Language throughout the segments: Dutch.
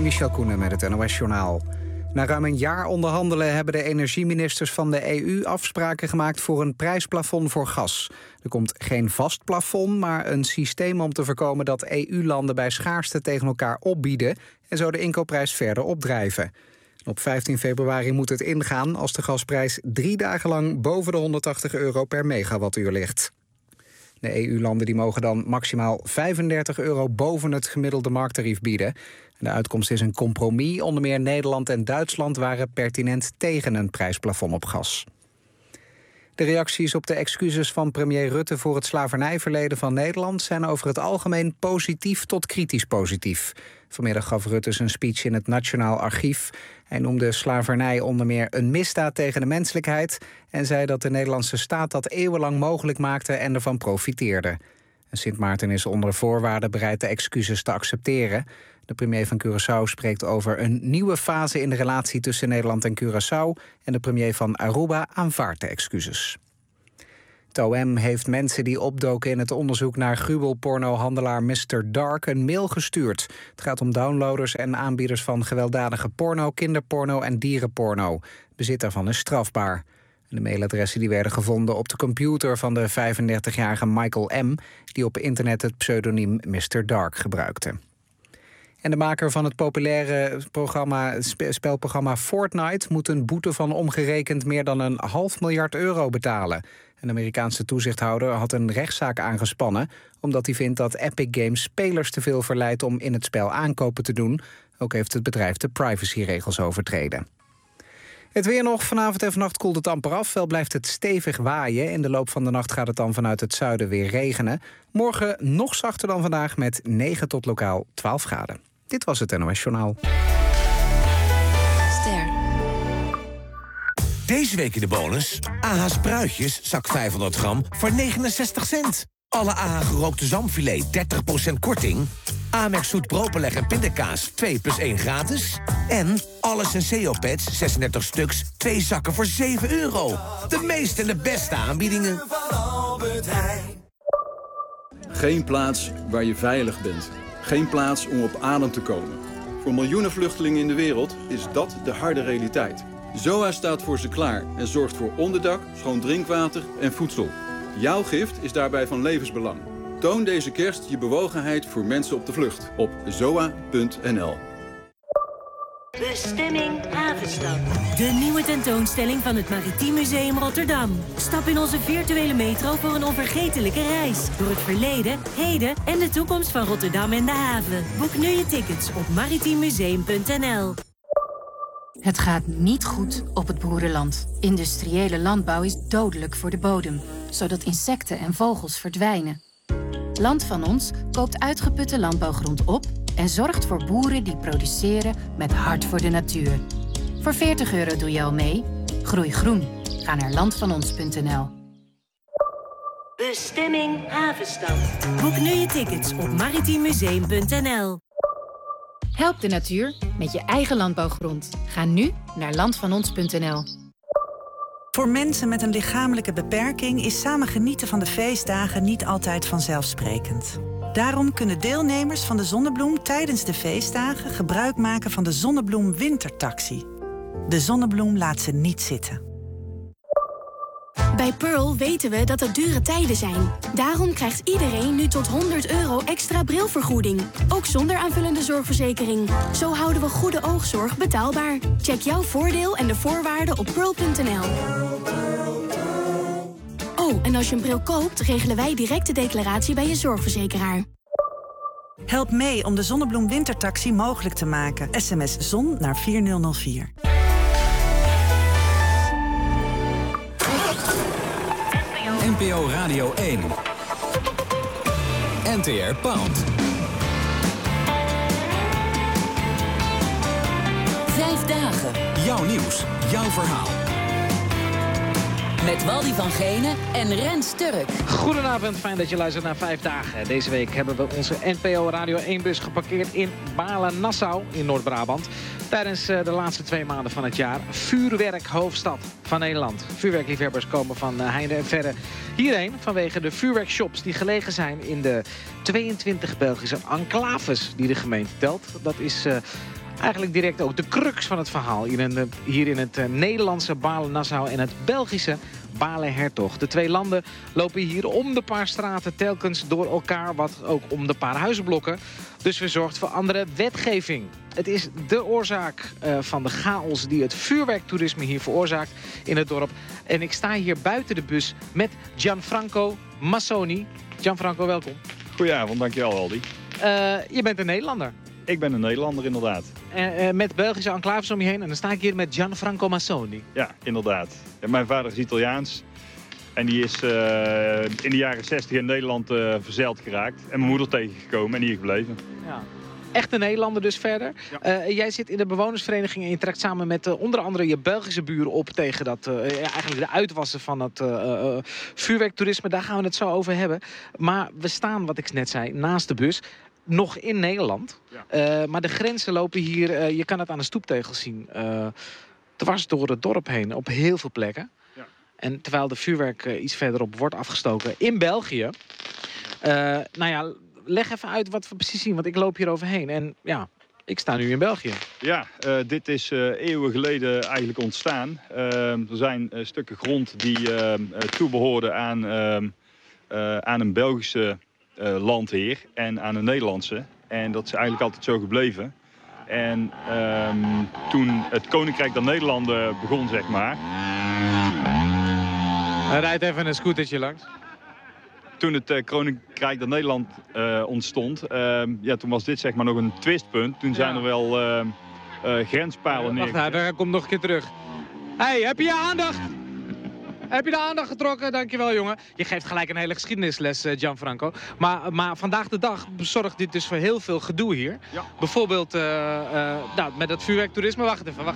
Michel Koenen met het NOS-journaal. Na ruim een jaar onderhandelen hebben de energieministers van de EU afspraken gemaakt voor een prijsplafond voor gas. Er komt geen vast plafond, maar een systeem om te voorkomen dat EU-landen bij schaarste tegen elkaar opbieden en zo de inkoopprijs verder opdrijven. Op 15 februari moet het ingaan als de gasprijs 3 dagen lang boven de €180 per megawattuur ligt. De EU-landen die mogen dan maximaal €35 boven het gemiddelde markttarief bieden. De uitkomst is een compromis. Onder meer Nederland en Duitsland waren pertinent tegen een prijsplafond op gas. De reacties op de excuses van premier Rutte voor het slavernijverleden van Nederland zijn over het algemeen positief tot kritisch positief. Vanmiddag gaf Rutte zijn speech in het Nationaal Archief. Hij noemde slavernij onder meer een misdaad tegen de menselijkheid en zei dat de Nederlandse staat dat eeuwenlang mogelijk maakte en ervan profiteerde. Sint Maarten is onder voorwaarden bereid de excuses te accepteren. De premier van Curaçao spreekt over een nieuwe fase in de relatie tussen Nederland en Curaçao en de premier van Aruba aanvaardt de excuses. Het OM heeft mensen die opdoken in het onderzoek naar gruwelpornohandelaar Mr. Dark een mail gestuurd. Het gaat om downloaders en aanbieders van gewelddadige porno, kinderporno en dierenporno. Bezit daarvan is strafbaar. De mailadressen die werden gevonden op de computer van de 35-jarige Michael M., die op internet het pseudoniem Mr. Dark gebruikte. En de maker van het populaire spelprogramma Fortnite moet een boete van omgerekend meer dan €500 miljoen betalen. Een Amerikaanse toezichthouder had een rechtszaak aangespannen omdat hij vindt dat Epic Games spelers te veel verleidt om in het spel aankopen te doen. Ook heeft het bedrijf de privacyregels overtreden. Het weer nog. Vanavond en vannacht koelt het amper af. Wel blijft het stevig waaien. In de loop van de nacht gaat het dan vanuit het zuiden weer regenen. Morgen nog zachter dan vandaag met 9 tot lokaal 12 graden. Dit was het NOS Journaal. Ster. Deze week in de bonus. AH Spruitjes, zak 500 gram voor 69 cent. Alle AH gerookte zalmfilet 30% korting. Amerk zoet broodbeleg en pindakaas 2 plus 1 gratis. En alle Senseo-pads 36 stuks, 2 zakken voor €7. De meeste en de beste aanbiedingen. Geen plaats waar je veilig bent. Geen plaats om op adem te komen. Voor miljoenen vluchtelingen in de wereld is dat de harde realiteit. ZOA staat voor ze klaar en zorgt voor onderdak, schoon drinkwater en voedsel. Jouw gift is daarbij van levensbelang. Toon deze kerst je bewogenheid voor mensen op de vlucht op zoa.nl. Bestemming Havenstad. De nieuwe tentoonstelling van het Maritiem Museum Rotterdam. Stap in onze virtuele metro voor een onvergetelijke reis. Door het verleden, heden en de toekomst van Rotterdam en de haven. Boek nu je tickets op maritiemuseum.nl. Het gaat niet goed op het boerenland. Industriële landbouw is dodelijk voor de bodem, zodat insecten en vogels verdwijnen. Land van Ons koopt uitgeputte landbouwgrond op en zorgt voor boeren die produceren met hart voor de natuur. Voor €40 doe je al mee. Groei groen. Ga naar landvanons.nl. Bestemming Havenstad. Boek nu je tickets op maritiemuseum.nl. Help de natuur met je eigen landbouwgrond. Ga nu naar landvanons.nl. Voor mensen met een lichamelijke beperking is samen genieten van de feestdagen niet altijd vanzelfsprekend. Daarom kunnen deelnemers van de Zonnebloem tijdens de feestdagen gebruik maken van de Zonnebloem Wintertaxi. De Zonnebloem laat ze niet zitten. Bij Pearl weten we dat het dure tijden zijn. Daarom krijgt iedereen nu tot €100 extra brilvergoeding. Ook zonder aanvullende zorgverzekering. Zo houden we goede oogzorg betaalbaar. Check jouw voordeel en de voorwaarden op pearl.nl. Oh, en als je een bril koopt, regelen wij direct de declaratie bij je zorgverzekeraar. Help mee om de Zonnebloem Wintertaxi mogelijk te maken. SMS ZON naar 4004. NPO Radio 1. NTR Pound. 5 dagen. Jouw nieuws, jouw verhaal. Met Waldy van Genen en Rens Turk. Goedenavond, fijn dat je luistert naar 5 dagen. Deze week hebben we onze NPO Radio 1-bus geparkeerd in Balen-Nassau in Noord-Brabant. Tijdens de laatste 2 maanden van het jaar vuurwerkhoofdstad van Nederland. Vuurwerkliefhebbers komen van heinde en verre hierheen vanwege de vuurwerkshops die gelegen zijn in de 22 Belgische enclaves die de gemeente telt. Dat is eigenlijk direct ook de crux van het verhaal. Hier in het Nederlandse Balen-Nassau en het Belgische Bale-Hertog. De twee landen lopen hier om de paar straten telkens door elkaar, wat ook om de paar huizenblokken. Dus we zorgt voor andere wetgeving. Het is de oorzaak van de chaos die het vuurwerktoerisme hier veroorzaakt in het dorp. En ik sta hier buiten de bus met Gianfranco Massoni. Gianfranco, welkom. Goedenavond, dankjewel Aldi. Je bent een Nederlander. Ik ben een Nederlander, inderdaad. Met Belgische enclaves om je heen en dan sta ik hier met Gianfranco Massoni. Ja, inderdaad. En mijn vader is Italiaans. En die is in de jaren 60 in Nederland verzeild geraakt. En mijn moeder tegengekomen en hier gebleven. Ja. Echte Nederlander dus verder. Ja. Jij zit in de bewonersvereniging en je trekt samen met onder andere je Belgische buren op tegen dat, eigenlijk de uitwassen van het vuurwerktoerisme. Daar gaan we het zo over hebben. Maar we staan, wat ik net zei, naast de bus. Nog in Nederland. Ja. Maar de grenzen lopen hier, je kan het aan de stoeptegels zien, dwars door het dorp heen op heel veel plekken. Ja. En terwijl de vuurwerk iets verderop wordt afgestoken in België. Leg even uit wat we precies zien, want ik loop hier overheen. En ja, ik sta nu in België. Ja, dit is eeuwen geleden eigenlijk ontstaan. Er zijn stukken grond die toebehoorden aan een Belgische landheer en aan een Nederlandse. En dat is eigenlijk altijd zo gebleven. En toen het Koninkrijk der Nederlanden begon, zeg maar. Hij rijdt even een scootertje langs. Toen het Koninkrijk der Nederland ontstond, toen was dit zeg maar nog een twistpunt. Toen zijn er wel grenspalen neergezet. Wacht, daar komt nog een keer terug. Hey, heb je je aandacht? Heb je de aandacht getrokken? Dankjewel, jongen. Je geeft gelijk een hele geschiedenisles, Gianfranco. Maar vandaag de dag zorgt dit dus voor heel veel gedoe hier. Ja. Bijvoorbeeld met het vuurwerktoerisme. Wacht even.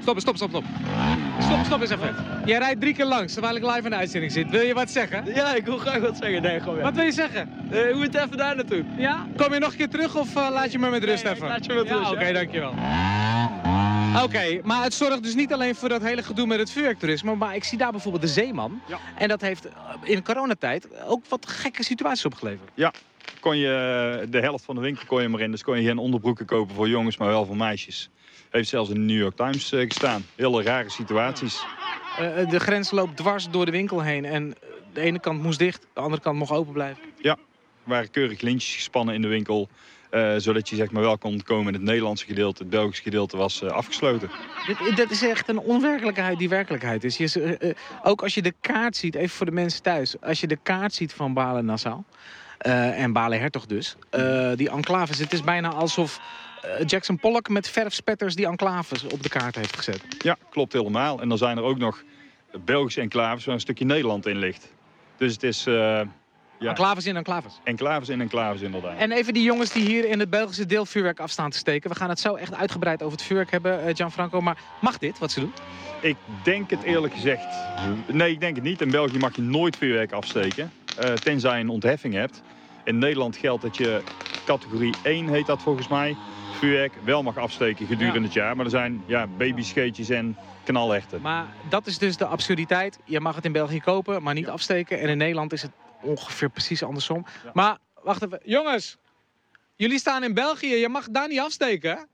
Stop eens even. Jij rijdt 3 keer langs, terwijl ik live in de uitzending zit. Wil je wat zeggen? Ja, ik wil graag wat zeggen. Nee, gewoon, ja. Wat wil je zeggen? Hoe het even daar naartoe. Ja? Kom je nog een keer terug of laat je me met rust even? Laat je me met rust, Oké, dankjewel. Oké, maar het zorgt dus niet alleen voor dat hele gedoe met het vuurwerktoerisme, maar ik zie daar bijvoorbeeld de Zeeman. Ja. En dat heeft in coronatijd ook wat gekke situaties opgeleverd. Ja, kon je de helft van de winkel kon je maar in, dus kon je geen onderbroeken kopen voor jongens, maar wel voor meisjes. Heeft zelfs in de New York Times gestaan. Hele rare situaties. De grens loopt dwars door de winkel heen en de ene kant moest dicht, de andere kant mocht open blijven. Ja, er waren keurig lintjes gespannen in de winkel. Zodat je zeg maar wel kon komen in het Nederlandse gedeelte. Het Belgische gedeelte was afgesloten. Dit is echt een onwerkelijkheid die werkelijkheid is. Ook als je de kaart ziet, even voor de mensen thuis. Als je de kaart ziet van Balen-Nassau en Bale-Hertog dus. Die enclaves, het is bijna alsof Jackson Pollock met verfspetters die enclaves op de kaart heeft gezet. Ja, klopt helemaal. En dan zijn er ook nog Belgische enclaves waar een stukje Nederland in ligt. Dus het is... Ja. Enclaves in enclaves. Enclaves in enclaves, inderdaad. En even die jongens die hier in het Belgische deel vuurwerk afstaan te steken. We gaan het zo echt uitgebreid over het vuurwerk hebben, Gianfranco. Maar mag dit, wat ze doen? Ik denk het eerlijk gezegd. Nee, ik denk het niet. In België mag je nooit vuurwerk afsteken. Tenzij je een ontheffing hebt. In Nederland geldt dat je categorie 1, heet dat volgens mij, vuurwerk wel mag afsteken gedurende het jaar. Maar er zijn babyscheetjes en knalhechten. Maar dat is dus de absurditeit. Je mag het in België kopen, maar niet afsteken. En in Nederland is het ongeveer precies andersom. Ja. Maar, wacht even. Jongens, jullie staan in België. Je mag daar niet afsteken, hè?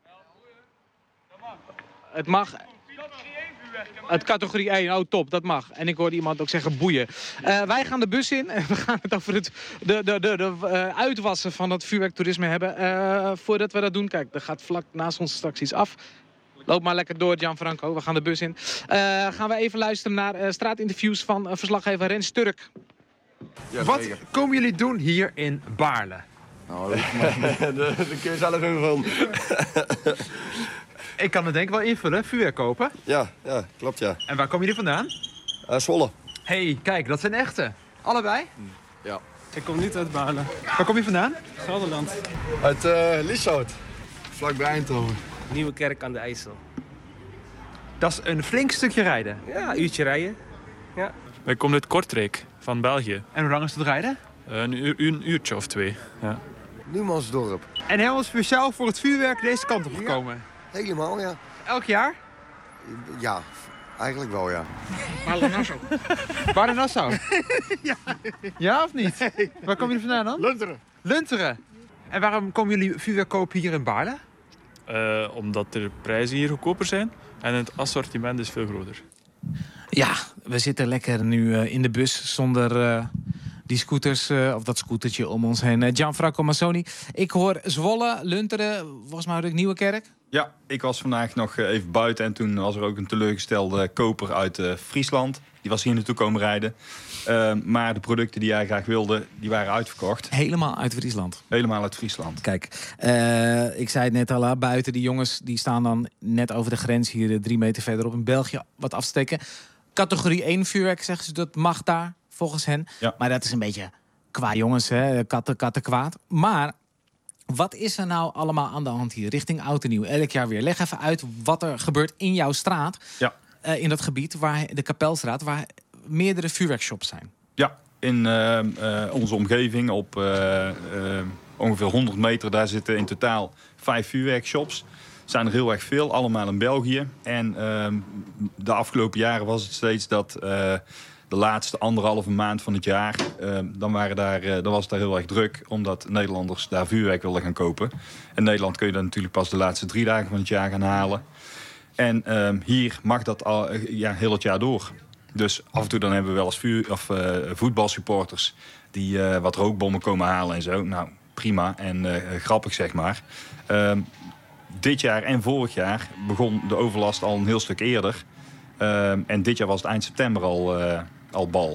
Het mag. Het categorie 1, oh top, dat mag. En ik hoorde iemand ook zeggen boeien. Wij gaan de bus in en we gaan het over het uitwassen van het vuurwerktoerisme hebben. Voordat we dat doen, kijk, er gaat vlak naast ons straks iets af. Loop maar lekker door, Gianfranco. We gaan de bus in. Gaan we even luisteren naar straatinterviews van verslaggever Rens Turk. Ja, wat komen jullie doen hier in Baarle? Nou, dat kun je zelf invullen. Ik kan het denk ik wel invullen. Vuurwerk kopen. Ja, klopt ja. En waar komen jullie vandaan? Zwolle. Hey, kijk, dat zijn echte. Allebei? Ja. Ik kom niet uit Baarle. Waar kom je vandaan? Gelderland. Uit Lieshout. Vlakbij Eindhoven. Nieuwe Kerk aan de IJssel. Dat is een flink stukje rijden. Ja, een uurtje rijden. Ja. Wij komen uit Kortrijk, van België. En hoe lang is het rijden? Een uurtje of 2, ja. Numansdorp. En helemaal speciaal voor het vuurwerk deze kant op gekomen? Ja, helemaal, ja. Elk jaar? Ja, eigenlijk wel, ja. Balen-Nassau. Balen-Nassau? Ja. Ja of niet? Nee. Waar komen jullie vandaan dan? Lunteren. Lunteren. En waarom komen jullie vuurwerk kopen hier in Baarle? Omdat de prijzen hier goedkoper zijn en het assortiment is veel groter. Ja, we zitten lekker nu in de bus zonder die scooters, of dat scootertje om ons heen. Gianfranco Massoni, ik hoor Zwolle, Lunteren, volgens mij ook Nieuwekerk. Ja, ik was vandaag nog even buiten en toen was er ook een teleurgestelde koper uit Friesland. Die was hier naartoe komen rijden. Maar de producten die hij graag wilde, die waren uitverkocht. Helemaal uit Friesland? Helemaal uit Friesland. Kijk, ik zei het net al, buiten die jongens die staan dan net over de grens hier 3 meter verderop in België wat afsteken. Categorie 1 vuurwerk, zeggen ze, dat mag daar volgens hen. Ja. Maar dat is een beetje qua jongens, hè? Katten kwaad. Maar wat is er nou allemaal aan de hand hier richting Oud en Nieuw? Elk jaar weer. Leg even uit wat er gebeurt in jouw straat. Ja. In dat gebied, waar de Kapelstraat, waar meerdere vuurwerkshops zijn. Ja, in onze omgeving op ongeveer 100 meter... daar zitten in totaal 5 vuurwerkshops. Zijn er heel erg veel, allemaal in België. En de afgelopen jaren was het steeds dat de laatste 1,5 maand van het jaar... dan was het daar heel erg druk, omdat Nederlanders daar vuurwerk wilden gaan kopen. In Nederland kun je dat natuurlijk pas de laatste 3 dagen van het jaar gaan halen. En hier mag dat al heel het jaar door. Dus af en toe dan hebben we wel eens voetbalsupporters... die wat rookbommen komen halen en zo. Nou, prima en grappig, zeg maar. Dit jaar en vorig jaar begon de overlast al een heel stuk eerder. En dit jaar was het eind september al bal.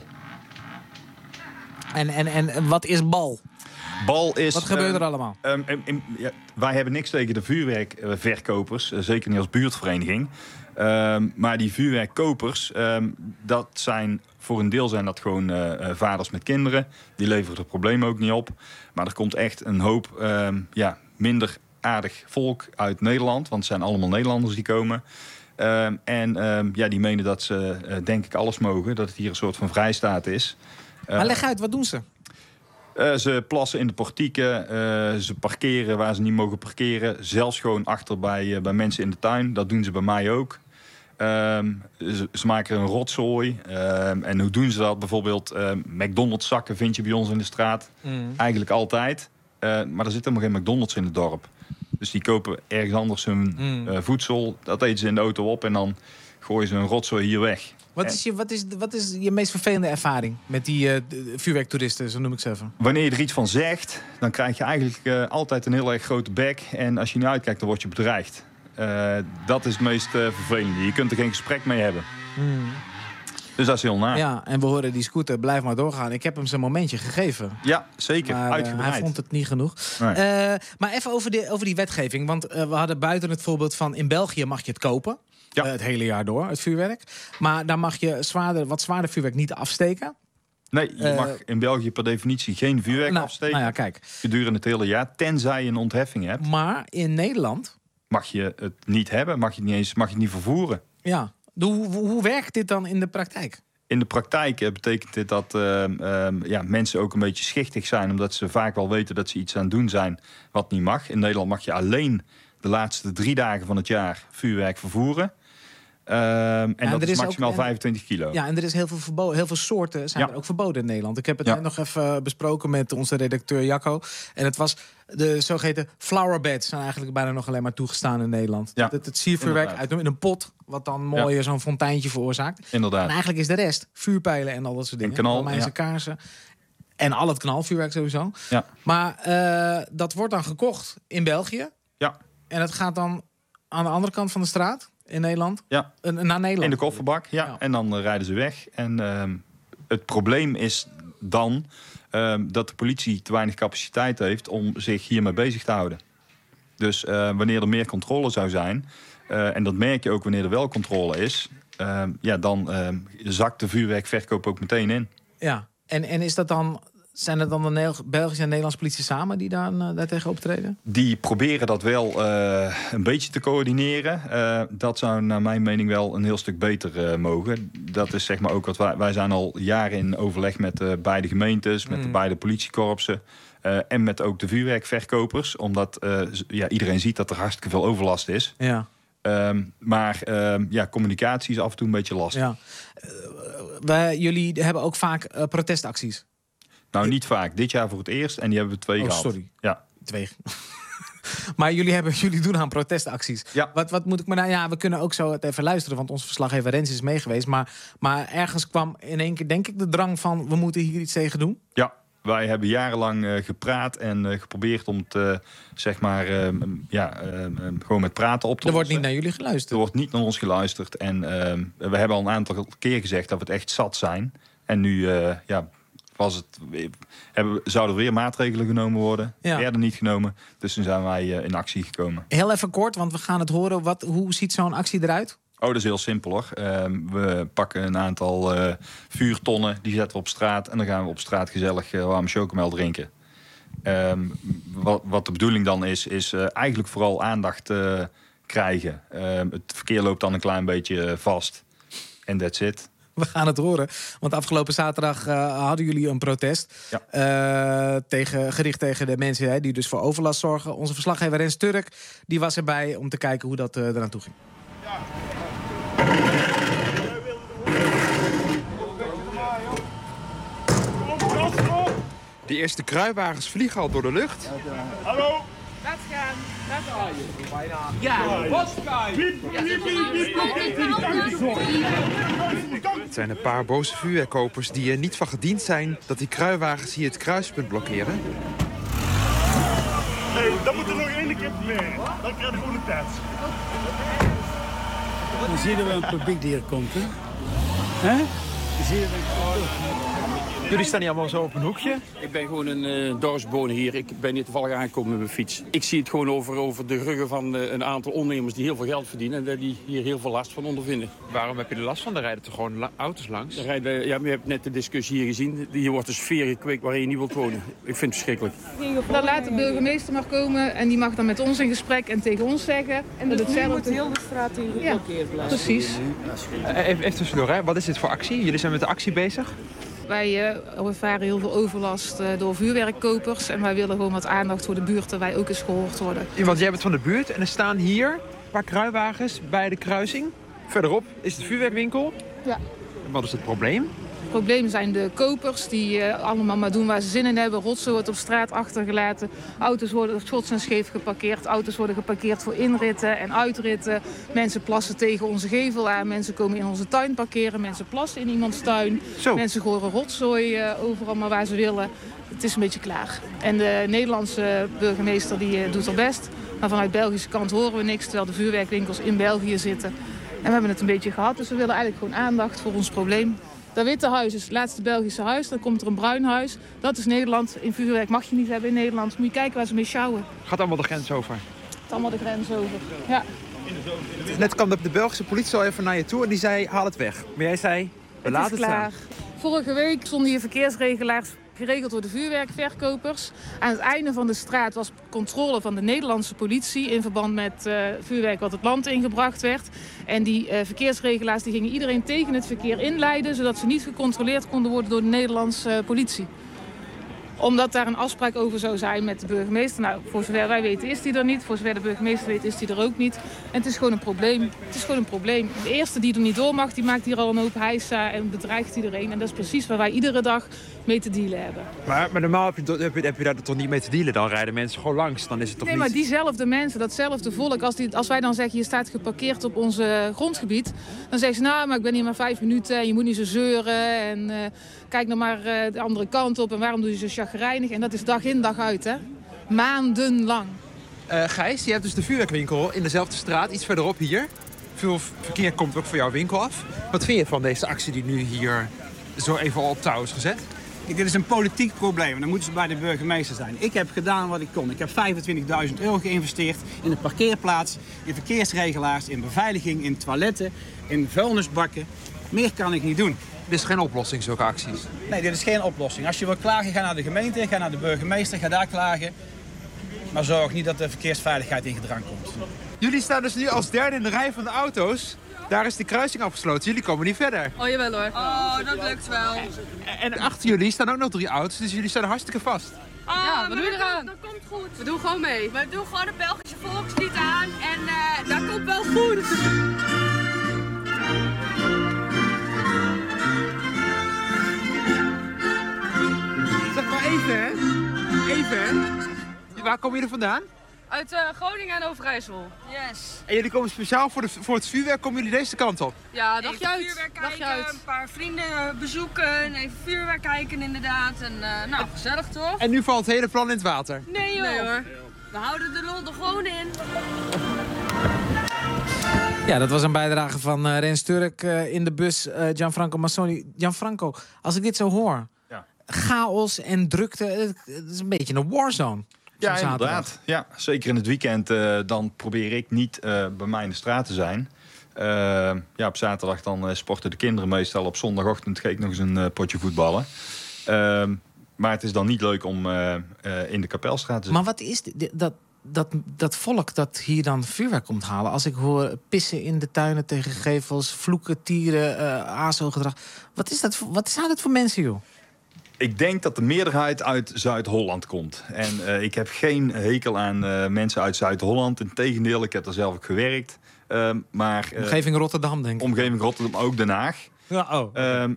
En wat is bal? Bal is... Wat gebeurt er allemaal? Wij hebben niks tegen de vuurwerkverkopers. Zeker niet als buurtvereniging. Maar die vuurwerkkopers, dat zijn voor een deel zijn dat gewoon vaders met kinderen. Die leveren het probleem ook niet op. Maar er komt echt een hoop minder aardig volk uit Nederland. Want het zijn allemaal Nederlanders die komen. Die menen dat ze, denk ik, alles mogen. Dat het hier een soort van vrijstaat is. Maar leg uit, wat doen ze? Ze plassen in de portieken, ze parkeren waar ze niet mogen parkeren. Zelfs gewoon achter bij mensen in de tuin. Dat doen ze bij mij ook. Ze maken een rotzooi. En hoe doen ze dat? Bijvoorbeeld McDonald's zakken vind je bij ons in de straat. Eigenlijk altijd. Maar er zit helemaal geen McDonald's in het dorp. Dus die kopen ergens anders hun voedsel. Dat eten ze in de auto op en dan gooien ze een rotzooi hier weg. Wat is je meest vervelende ervaring met die vuurwerktoeristen, zo noem ik ze even? Wanneer je er iets van zegt, dan krijg je eigenlijk altijd een heel erg grote bek. En als je niet uitkijkt, dan word je bedreigd. Dat is het meest vervelende. Je kunt er geen gesprek mee hebben. Dus dat is heel naar. Ja, en we horen die scooter, blijf maar doorgaan. Ik heb hem zijn momentje gegeven. Ja, zeker. Maar, uitgebreid. hij vond het niet genoeg. Nee. Maar even over die wetgeving. Want we hadden buiten het voorbeeld van in België mag je het kopen. Ja. Het hele jaar door, het vuurwerk. Maar daar mag je wat zwaarder vuurwerk niet afsteken. Nee, je mag in België per definitie geen vuurwerk afsteken. Nou ja, kijk. Gedurende het hele jaar, tenzij je een ontheffing hebt. Maar in Nederland mag je het niet hebben, mag je het niet vervoeren. Ja. Hoe werkt dit dan in de praktijk? In de praktijk betekent dit dat mensen ook een beetje schichtig zijn, omdat ze vaak wel weten dat ze iets aan het doen zijn wat niet mag. In Nederland mag je alleen de laatste 3 dagen van het jaar vuurwerk vervoeren. En dat is maximaal 25 kilo. Ja, en er is heel veel soorten zijn er ook verboden in Nederland. Ik heb het net nog even besproken met onze redacteur Jacco. En het was de zogeheten flowerbeds zijn eigenlijk bijna nog alleen maar toegestaan in Nederland. Ja, het siervuurwerk uit in een pot, wat dan mooi zo'n fonteintje veroorzaakt. Inderdaad. En eigenlijk is de rest vuurpijlen en al dat soort dingen. Romeinse kaarsen. En al het knalvuurwerk sowieso. Ja. Maar dat wordt dan gekocht in België. Ja. En het gaat dan aan de andere kant van de straat in Nederland? Ja. Naar Nederland? In de kofferbak, ja. En dan rijden ze weg. En het probleem is dan dat de politie te weinig capaciteit heeft om zich hiermee bezig te houden. Dus wanneer er meer controle zou zijn, en dat merk je ook wanneer er wel controle is, dan zakt de vuurwerkverkoop ook meteen in. Ja, en is dat dan... Zijn het dan de Belgische en Nederlandse politie samen die daar tegen optreden? Die proberen dat wel een beetje te coördineren. Dat zou naar mijn mening wel een heel stuk beter mogen. Dat is zeg maar ook wat wij zijn al jaren in overleg met beide gemeentes, met de beide politiekorpsen. En met ook de vuurwerkverkopers. Omdat iedereen ziet dat er hartstikke veel overlast is. Ja. Maar communicatie is af en toe een beetje lastig. Ja. Jullie hebben ook vaak protestacties. Nou, niet vaak. Dit jaar voor het eerst. En die hebben we 2 gehad. Sorry. Ja. 2. Maar jullie doen aan protestacties. Ja. Wat moet ik me nou... Ja, we kunnen ook zo het even luisteren, want onze verslaggever Rens is meegeweest. Maar ergens kwam in één keer, denk ik, de drang van... we moeten hier iets tegen doen. Ja, wij hebben jarenlang gepraat en geprobeerd om het, gewoon met praten op te lossen. Er wordt niet naar jullie geluisterd. Er wordt niet naar ons geluisterd. En we hebben al een aantal keer gezegd dat we het echt zat zijn. En nu zouden er weer maatregelen genomen worden. Ja. Werden niet genomen. Dus toen zijn wij in actie gekomen. Heel even kort, want we gaan het horen. Hoe ziet zo'n actie eruit? Oh, dat is heel simpel hoor. We pakken een aantal vuurtonnen, die zetten we op straat. En dan gaan we op straat gezellig warme chocomel drinken. Wat de bedoeling dan is eigenlijk vooral aandacht krijgen. Het verkeer loopt dan een klein beetje vast. En that's it. We gaan het horen. Want afgelopen zaterdag hadden jullie een protest. Ja. Gericht tegen de mensen die dus voor overlast zorgen. Onze verslaggever Rens Turk die was erbij om te kijken hoe dat eraan toe ging. Ja. Die eerste kruiwagens vliegen al door de lucht. Hallo? Laat gaan. Ja, wat Het zijn een paar boze vuurwerkkopers die er niet van gediend zijn dat die kruiwagens hier het kruispunt blokkeren. Nee, dan moet er nog één keer proberen. Dan krijg je gewoon een tijd. Dan zie je wel een publiek die hier komt, hè? Dan zie je Jullie staan hier allemaal zo op een hoekje. Ik ben gewoon een dorpsbewoner hier. Ik ben hier toevallig aangekomen met mijn fiets. Ik zie het gewoon over de ruggen van een aantal ondernemers die heel veel geld verdienen en die hier heel veel last van ondervinden. Waarom heb je er last van? Er rijden toch gewoon auto's langs? Maar je hebt net de discussie hier gezien. Hier wordt een sfeer gekweekt waarin je niet wilt wonen. Ik vind het verschrikkelijk. Dan laat de burgemeester maar komen en die mag dan met ons in gesprek en tegen ons zeggen. En dat nu moet heel de straat hier geblokkeerd blijven. Precies. Even tussendoor, hè? Wat is dit voor actie? Jullie zijn met de actie bezig? Wij ervaren heel veel overlast door vuurwerkkopers. En wij willen gewoon wat aandacht voor de buurt, dat wij ook eens gehoord worden. Want jij bent van de buurt en er staan hier een paar kruiwagens bij de kruising. Verderop is de vuurwerkwinkel. Ja. En wat is het probleem? Het probleem zijn de kopers die allemaal maar doen waar ze zin in hebben. Rotzooi wordt op straat achtergelaten. Auto's worden schots en scheef geparkeerd. Auto's worden geparkeerd voor inritten en uitritten. Mensen plassen tegen onze gevel aan. Mensen komen in onze tuin parkeren. Mensen plassen in iemands tuin. Zo. Mensen gooien rotzooi overal maar waar ze willen. Het is een beetje klaar. En de Nederlandse burgemeester die doet haar best. Maar vanuit Belgische kant horen we niks. Terwijl de vuurwerkwinkels in België zitten. En we hebben het een beetje gehad. Dus we willen eigenlijk gewoon aandacht voor ons probleem. Dat witte huis is het laatste Belgische huis. Dan komt er een bruin huis. Dat is Nederland. In vuurwerk mag je niet hebben in Nederland. Moet je kijken waar ze mee sjouwen. Gaat allemaal de grens over? Het allemaal de grens over, ja. Net kwam de Belgische politie al even naar je toe en die zei haal het weg. Maar jij zei we laten het klaar. staan. Vorige week stonden hier verkeersregelaars geregeld door de vuurwerkverkopers. Aan het einde van de straat was controle van de Nederlandse politie in verband met vuurwerk wat het land ingebracht werd. En die verkeersregelaars die gingen iedereen tegen het verkeer inleiden, zodat ze niet gecontroleerd konden worden door de Nederlandse politie. Omdat daar een afspraak over zou zijn met de burgemeester. Nou, voor zover wij weten is die er niet. Voor zover de burgemeester weet is die er ook niet. En het is gewoon een probleem. Het is gewoon een probleem. De eerste die er niet door mag, die maakt hier al een hoop heisa en bedreigt iedereen. En dat is precies waar wij iedere dag mee te dealen hebben. Maar normaal heb je daar toch niet mee te dealen? Dan rijden mensen gewoon langs. Dan is het toch nee, niet... maar diezelfde mensen, datzelfde volk, als wij dan zeggen je staat geparkeerd op ons grondgebied, dan zeggen ze nou, maar ik ben hier maar 5 minuten en je moet niet zo zeuren en kijk nou maar de andere kant op en waarom doe je zo chagrijnig? En dat is dag in dag uit, hè? Maandenlang. Gijs, je hebt dus de vuurwerkwinkel in dezelfde straat, iets verderop hier. Veel verkeer komt ook voor jouw winkel af. Wat vind je van deze actie die nu hier zo even op touw is gezet? Dit is een politiek probleem. Dan moeten ze bij de burgemeester zijn. Ik heb gedaan wat ik kon. Ik heb €25.000 geïnvesteerd in een parkeerplaats, in verkeersregelaars, in beveiliging, in toiletten, in vuilnisbakken. Meer kan ik niet doen. Dit is geen oplossing, zulke acties? Nee, dit is geen oplossing. Als je wil klagen, ga naar de gemeente, ga naar de burgemeester, ga daar klagen. Maar zorg niet dat de verkeersveiligheid in gedrang komt. Jullie staan dus nu als derde in de rij van de auto's. Daar is de kruising afgesloten. Jullie komen niet verder. Oh, jawel hoor. Oh, dat lukt wel. En achter jullie staan ook nog 3 auto's, dus jullie staan hartstikke vast. Ja, wat doe je eraan? Dat komt goed. We doen gewoon mee. We doen gewoon het Belgische volkslied aan en dat komt wel goed. Zeg maar even, hè? Even, hè? Waar kom je er vandaan? Uit Groningen en Overijssel. Yes. En jullie komen speciaal voor het vuurwerk, komen jullie deze kant op? Ja, dagje uit. Vuurwerk Dagje kijken, uit. een paar vrienden bezoeken, even vuurwerk kijken inderdaad. En nou, gezellig toch? En nu valt het hele plan in het water? Nee joh. Nee, hoor. We houden de lol er gewoon in. Ja, dat was een bijdrage van Rens Turk in de bus Gianfranco Massoni. Gianfranco, als ik dit zo hoor, chaos en drukte, het is een beetje een warzone. Ja, inderdaad. Ja, zeker in het weekend dan probeer ik niet bij mij in de straat te zijn. Op zaterdag dan sporten de kinderen meestal. Op zondagochtend ga ik nog eens een potje voetballen. Maar het is dan niet leuk om in de Kapelstraat te zijn. Maar wat is dat volk dat hier dan vuurwerk komt halen? Als ik hoor pissen in de tuinen tegen gevels, vloeken, tieren, ASO-gedrag. Wat zijn dat voor mensen, joh? Ik denk dat de meerderheid uit Zuid-Holland komt. En ik heb geen hekel aan mensen uit Zuid-Holland. Integendeel, ik heb er zelf ook gewerkt. Omgeving Rotterdam, denk ik. Omgeving Rotterdam, ook Den Haag. Ja,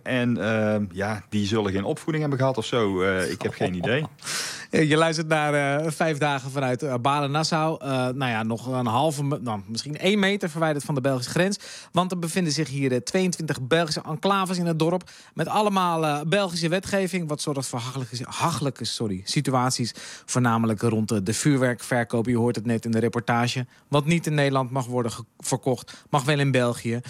die zullen geen opvoeding hebben gehad of zo. Ik heb geen idee. Je luistert naar 5 dagen vanuit Balen-Nassau. Nog een misschien 1 meter verwijderd van de Belgische grens. Want er bevinden zich hier 22 Belgische enclaves in het dorp. Met allemaal Belgische wetgeving. Wat zorgt voor hachelijke situaties. Voornamelijk rond de vuurwerkverkoop. Je hoort het net in de reportage. Wat niet in Nederland mag worden verkocht. Mag wel in België.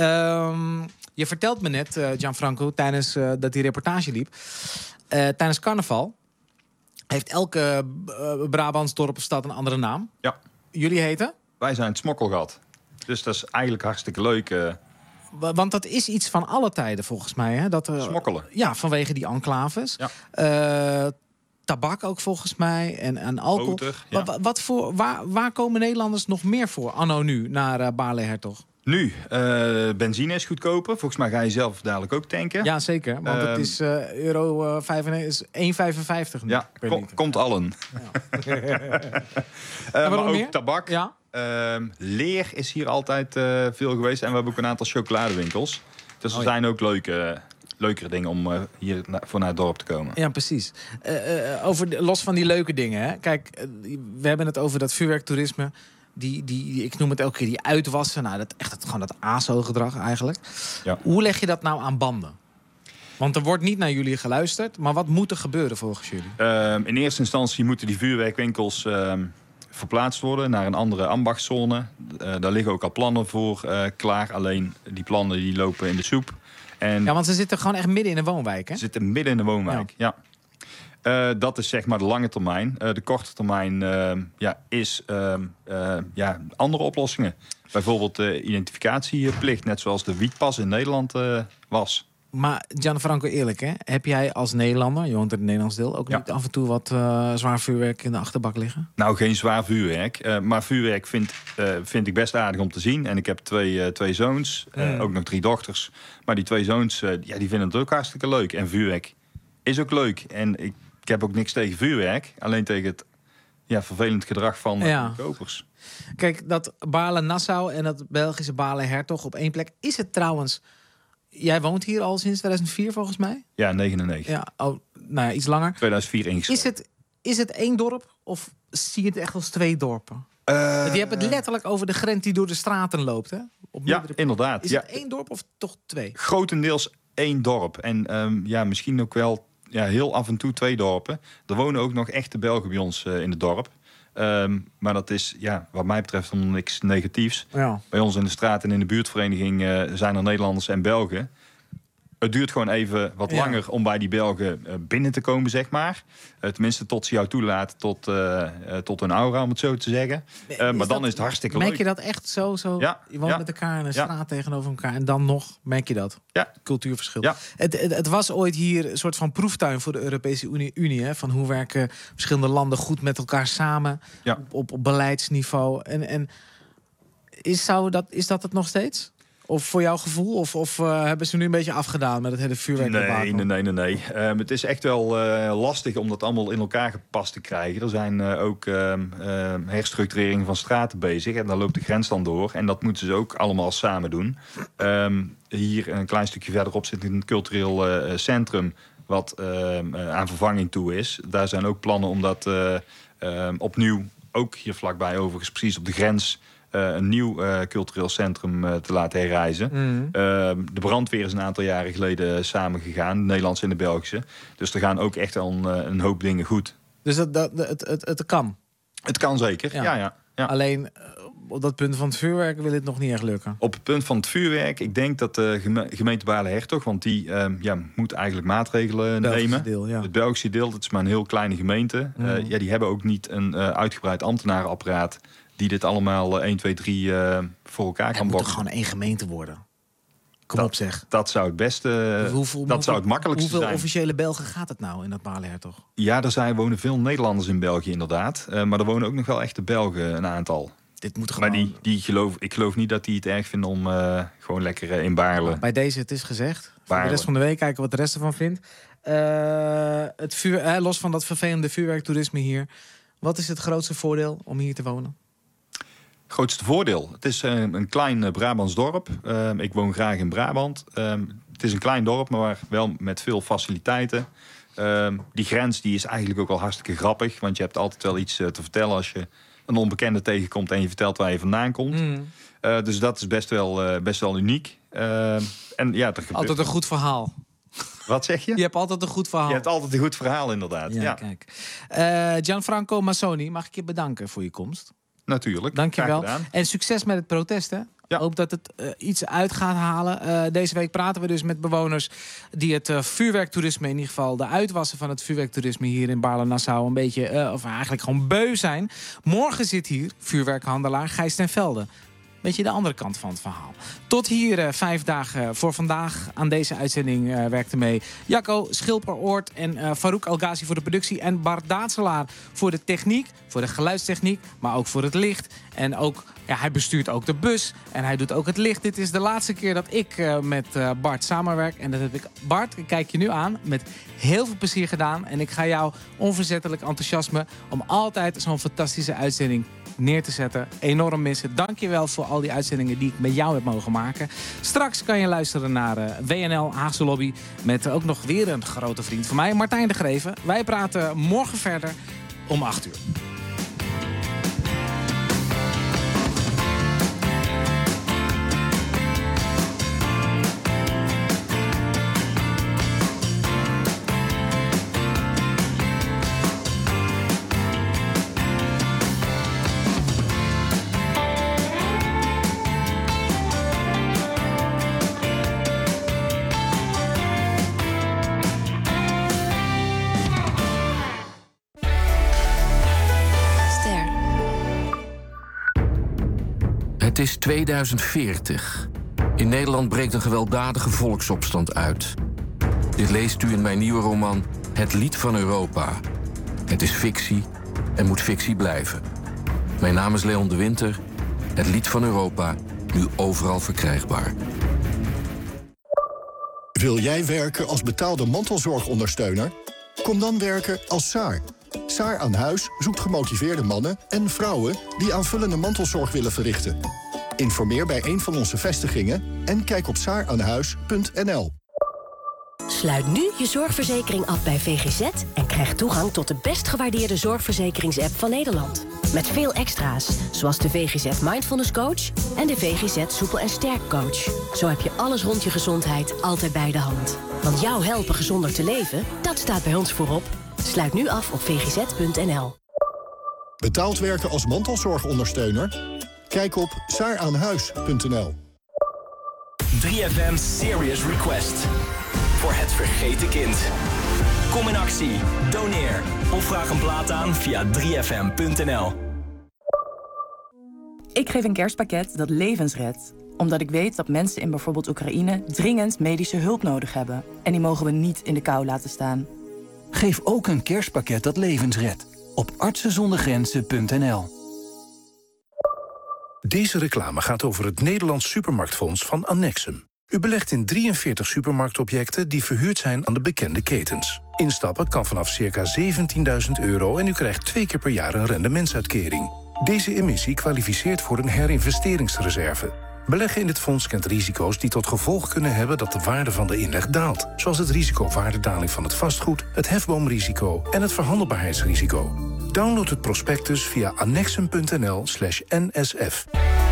Je vertelt me net, Gianfranco, tijdens dat die reportage liep. Tijdens carnaval heeft elke Brabants dorp of stad een andere naam. Ja. Jullie heten? Wij zijn het Smokkelgat. Dus dat is eigenlijk hartstikke leuk. Want dat is iets van alle tijden volgens mij. Hè? Smokkelen. Ja, vanwege die enclaves. Ja. Tabak ook volgens mij. En alcohol. Boter, waar komen Nederlanders nog meer voor anno nu naar Baarle-Hertog? Nu, benzine is goedkoper. Volgens mij ga je zelf dadelijk ook tanken. Ja, zeker. Want het is euro 1,55 nu. Ja, komt allen. Ja. Maar ook meer? tabak. Ja. Leer is hier altijd veel geweest. En we hebben ook een aantal chocoladewinkels. Dus er zijn ook leukere dingen om hier naar het dorp te komen. Ja, precies. Los van die leuke dingen. Hè? Kijk, we hebben het over dat vuurwerktoerisme. Ik noem het elke keer die uitwassen. Nou, gewoon dat ASO-gedrag eigenlijk. Ja. Hoe leg je dat nou aan banden? Want er wordt niet naar jullie geluisterd. Maar wat moet er gebeuren volgens jullie? In eerste instantie moeten die vuurwerkwinkels verplaatst worden naar een andere ambachtszone. Daar liggen ook al plannen voor klaar. Alleen die plannen die lopen in de soep. Ja, want ze zitten gewoon echt midden in de woonwijk, hè? Ze zitten midden in de woonwijk, ja. Dat is zeg maar de lange termijn. De korte termijn is andere oplossingen. Bijvoorbeeld identificatieplicht, net zoals de wietpas in Nederland was. Maar Gianfranco, eerlijk, hè? Heb jij als Nederlander, je woont in het Nederlands deel, ook niet af en toe wat zwaar vuurwerk in de achterbak liggen? Nou, geen zwaar vuurwerk. Maar vuurwerk vind ik best aardig om te zien. En ik heb twee zoons, ook nog 3 dochters. Maar die 2 zoons, die vinden het ook hartstikke leuk. En vuurwerk is ook leuk. En ik heb ook niks tegen vuurwerk. Alleen tegen het vervelend gedrag van de kopers. Kijk, dat Baarle-Nassau en dat Belgische Baarle-Hertog op 1 plek. Is het trouwens... Jij woont hier al sinds 2004 volgens mij? Ja, 99. Ja, iets langer. 2004 ingeschreven. Is het 1 dorp of zie je het echt als 2 dorpen? Je hebt het letterlijk over de grens die door de straten loopt, hè? Inderdaad. Is het 1 dorp of toch 2? Grotendeels 1 dorp. En misschien ook wel heel af en toe 2 dorpen. Er wonen ook nog echte Belgen bij ons in het dorp. Maar dat is, wat mij betreft, om niks negatiefs. Ja. Bij ons in de straat en in de buurtvereniging zijn er Nederlanders en Belgen. Het duurt gewoon even wat langer om bij die Belgen binnen te komen, zeg maar. Tenminste, tot ze jou toelaten tot hun aura, om het zo te zeggen. Maar dan is het hartstikke leuk. Merk je dat echt zo? Ja. Je woont met elkaar in een straat tegenover elkaar. En dan nog merk je dat? Ja. Cultuurverschil. Ja. Het was ooit hier een soort van proeftuin voor de Europese Unie. Hè? Van hoe werken verschillende landen goed met elkaar samen. Ja. Op beleidsniveau. En is dat het nog steeds? Of voor jouw gevoel? Of hebben ze nu een beetje afgedaan met het hele vuurwerk? Nee. Het is echt wel lastig om dat allemaal in elkaar gepast te krijgen. Er zijn ook herstructureringen van straten bezig. En daar loopt de grens dan door. En dat moeten ze ook allemaal samen doen. Hier een klein stukje verderop zit een cultureel centrum wat aan vervanging toe is. Daar zijn ook plannen om dat opnieuw ook hier vlakbij overigens, precies op de grens, een nieuw cultureel centrum te laten herrijzen. De brandweer is een aantal jaren geleden samengegaan, de Nederlandse en de Belgische. Dus er gaan ook echt al een hoop dingen goed. Dus het kan? Het kan zeker, ja. Alleen op dat punt van het vuurwerk wil het nog niet echt lukken. Op het punt van het vuurwerk, ik denk dat de gemeente Baarle-Hertog, want die moet eigenlijk maatregelen nemen. Deel, ja. Het Belgische deel, dat is maar een heel kleine gemeente. Die hebben ook niet een uitgebreid ambtenarenapparaat die dit allemaal 1, 2, 3 voor elkaar kan bokken. Het moet gewoon 1 gemeente worden. Kom op zeg. Dat zou het beste, dat zou het makkelijkste zijn. Hoeveel officiële Belgen gaat het nou in dat Baarle-Hertog? Ja, wonen veel Nederlanders in België inderdaad. Maar er wonen ook nog wel echte Belgen, een aantal. Dit moet gewoon... Maar ik geloof niet dat die het erg vinden om gewoon lekker in Baarle. Bij deze, het is gezegd. Voor de rest van de week kijken wat de rest ervan vindt. Los van dat vervelende vuurwerktoerisme hier. Wat is het grootste voordeel om hier te wonen? Grootste voordeel? Het is een klein Brabants dorp. Ik woon graag in Brabant. Het is een klein dorp, maar wel met veel faciliteiten. Die grens die is eigenlijk ook wel hartstikke grappig. Want je hebt altijd wel iets te vertellen als je een onbekende tegenkomt en je vertelt waar je vandaan komt. Dus dat is best wel uniek. Altijd een goed verhaal. Wat zeg je? Je hebt altijd een goed verhaal. Je hebt altijd een goed verhaal, inderdaad. Ja. Kijk. Gianfranco Massoni, mag ik je bedanken voor je komst? Natuurlijk. Dank je wel. En succes met het protest, hè? Ja. Hoop dat het iets uit gaat halen. Deze week praten we dus met bewoners die het vuurwerktoerisme, in ieder geval de uitwassen van het vuurwerktoerisme hier in Baarle-Nassau een beetje, of eigenlijk gewoon beu zijn. Morgen zit hier vuurwerkhandelaar Gijs ten Velde. Beetje de andere kant van het verhaal. Tot hier 5 dagen voor vandaag. Aan deze uitzending werkte mee Jacco Schilperoort en Farouk Elghazi voor de productie. En Bart Daatselaar voor de techniek, voor de geluidstechniek, maar ook voor het licht. En ook, hij bestuurt ook de bus en hij doet ook het licht. Dit is de laatste keer dat ik met Bart samenwerk. En dat heb ik, Bart, ik kijk je nu aan, met heel veel plezier gedaan. En ik ga jou onverzettelijk enthousiasme om altijd zo'n fantastische uitzending neer te zetten. Enorm missen. Dank je wel voor al die uitzendingen die ik met jou heb mogen maken. Straks kan je luisteren naar WNL Haagse Lobby met ook nog weer een grote vriend van mij, Martijn de Greven. Wij praten morgen verder om 8 uur. Het is 2040. In Nederland breekt een gewelddadige volksopstand uit. Dit leest u in mijn nieuwe roman Het Lied van Europa. Het is fictie en moet fictie blijven. Mijn naam is Leon de Winter. Het Lied van Europa, nu overal verkrijgbaar. Wil jij werken als betaalde mantelzorgondersteuner? Kom dan werken als SAAR. SAAR aan Huis zoekt gemotiveerde mannen en vrouwen die aanvullende mantelzorg willen verrichten. Informeer bij een van onze vestigingen en kijk op saaraanhuis.nl. Sluit nu je zorgverzekering af bij VGZ en krijg toegang tot de best gewaardeerde zorgverzekeringsapp van Nederland. Met veel extra's, zoals de VGZ Mindfulness Coach en de VGZ Soepel en Sterk Coach. Zo heb je alles rond je gezondheid altijd bij de hand. Want jou helpen gezonder te leven, dat staat bij ons voorop. Sluit nu af op vgz.nl. Betaald werken als mantelzorgondersteuner? Kijk op saaraanhuis.nl. 3FM Serious Request. Voor het vergeten kind. Kom in actie, doneer of vraag een plaat aan via 3fm.nl. Ik geef een kerstpakket dat levens redt. Omdat ik weet dat mensen in bijvoorbeeld Oekraïne dringend medische hulp nodig hebben. En die mogen we niet in de kou laten staan. Geef ook een kerstpakket dat levens redt. Op artsenzondergrenzen.nl. Deze reclame gaat over het Nederlands Supermarktfonds van Annexum. U belegt in 43 supermarktobjecten die verhuurd zijn aan de bekende ketens. Instappen kan vanaf circa €17.000 en u krijgt 2 keer per jaar een rendementsuitkering. Deze emissie kwalificeert voor een herinvesteringsreserve. Beleggen in dit fonds kent risico's die tot gevolg kunnen hebben dat de waarde van de inleg daalt. Zoals het risico waardedaling van het vastgoed, het hefboomrisico en het verhandelbaarheidsrisico. Download het prospectus via annexum.nl/nsf.